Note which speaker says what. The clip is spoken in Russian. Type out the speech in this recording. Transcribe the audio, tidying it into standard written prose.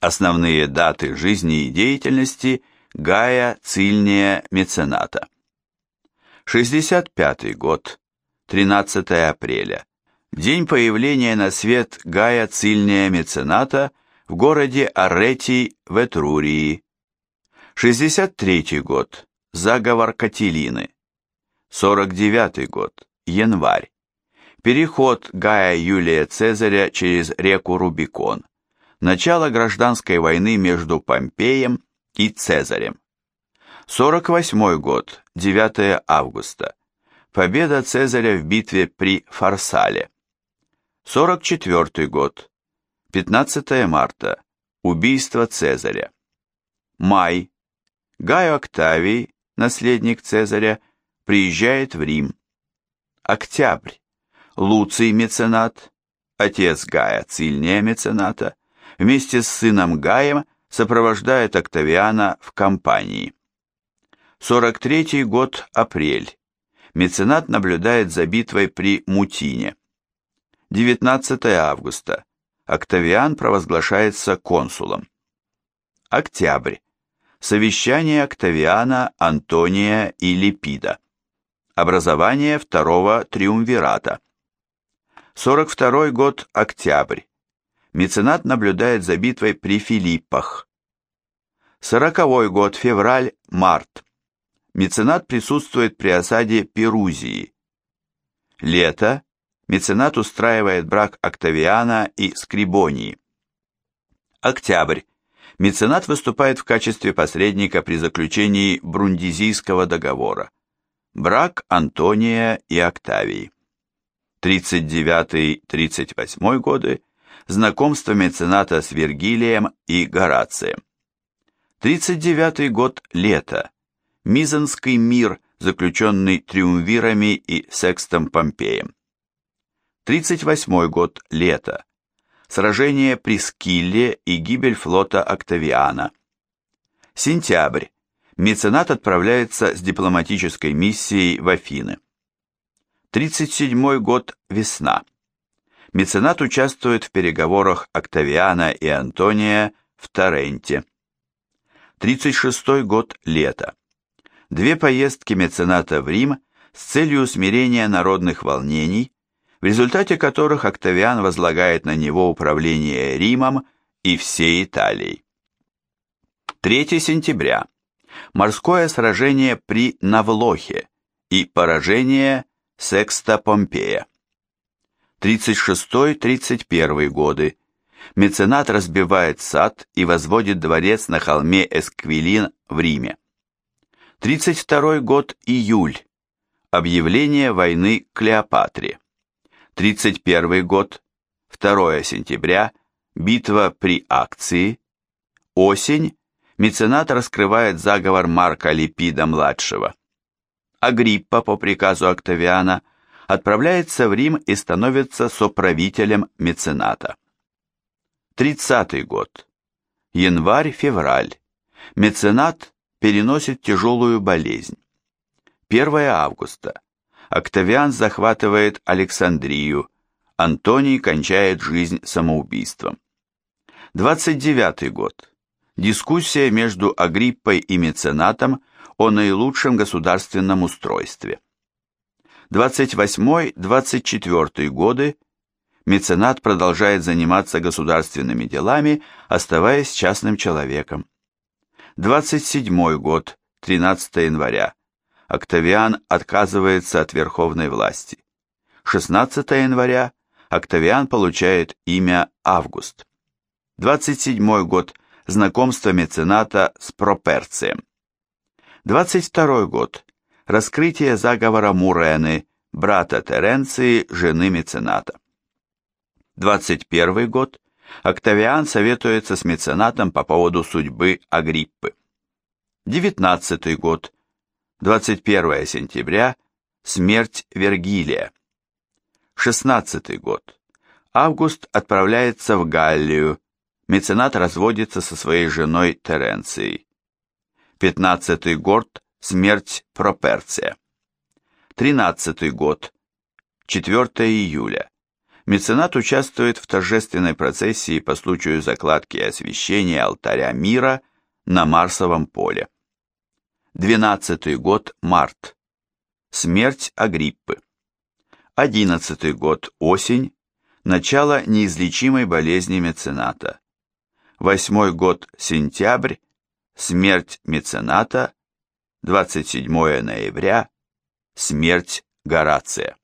Speaker 1: Основные даты жизни и деятельности Гая Цильния Мецената. 65 год, 13 апреля. День появления на свет Гая Цильния Мецената в городе Аретий в Этрурии. 63 год. Заговор Катилины. 49 год. Январь. Переход Гая Юлия Цезаря через реку Рубикон. Начало гражданской войны между Помпеем и Цезарем. 48 год. 9 августа. Победа Цезаря в битве при Фарсале. 44 год. 15 марта. Убийство Цезаря. Май. Гай Октавий, наследник Цезаря, приезжает в Рим. Октябрь. Луций Меценат, отец Гая Цильния Мецената, вместе с сыном Гаем сопровождает Октавиана в кампании. 43 год, апрель. Меценат наблюдает за битвой при Мутине. 19 августа. Октавиан провозглашается консулом. Октябрь. Совещание Октавиана, Антония и Липида. Образование второго триумвирата. 42 год, октябрь. Меценат наблюдает за битвой при Филиппах. 40 год, февраль, март. Меценат присутствует при осаде Перузии. Лето. Меценат устраивает брак Октавиана и Скрибонии. Октябрь. Меценат выступает в качестве посредника при заключении Брундизийского договора. Брак Антония и Октавии. 39-38 годы. Знакомство мецената с Вергилием и Горацием. 39 год, лето. Мизенский мир, заключенный триумвирами и Секстом Помпеем. 38 год, лето. Сражение при Скилле и гибель флота Октавиана. Сентябрь. Меценат отправляется с дипломатической миссией в Афины. 37 год, весна. Меценат участвует в переговорах Октавиана и Антония в Таренте. 36 год, лето. Две поездки мецената в Рим с целью усмирения народных волнений, в результате которых Октавиан возлагает на него управление Римом и всей Италией. 3 сентября. Морское сражение при Навлохе и поражение Секста Помпея. 36-31 годы. Меценат разбивает сад и возводит дворец на холме Эсквилин в Риме. 32 год, июль. Объявление войны Клеопатре. 31 год, 2 сентября, битва при Акции. Осень. Меценат раскрывает заговор Марка Липида-младшего. Агриппа по приказу Октавиана отправляется в Рим и становится соправителем мецената. 30 год. Январь-февраль. Меценат переносит тяжелую болезнь. 1 августа. Октавиан захватывает Александрию. Антоний кончает жизнь самоубийством. 29 год. Дискуссия между Агриппой и меценатом о наилучшем государственном устройстве. 28-24 годы. Меценат продолжает заниматься государственными делами, оставаясь частным человеком. 27 год, 13 января. Октавиан отказывается от верховной власти. 16 января. Октавиан получает имя Август. 27 год. Знакомство мецената с Проперцием. 22 год. Раскрытие заговора Мурены, брата Теренции, жены мецената. 21 год. Октавиан советуется с меценатом по поводу судьбы Агриппы. 19 год. 21 сентября. Смерть Вергилия. 16 год. Август отправляется в Галлию. Меценат разводится со своей женой Теренцией. 15 год. Смерть Проперция. 13 год. 4 июля. Меценат участвует в торжественной процессии по случаю закладки и освящения алтаря мира на Марсовом поле. 12-й год, март. Смерть Агриппы. 11-й год, осень. Начало неизлечимой болезни мецената. 8-й год, сентябрь. Смерть мецената. 27 ноября. Смерть Горация.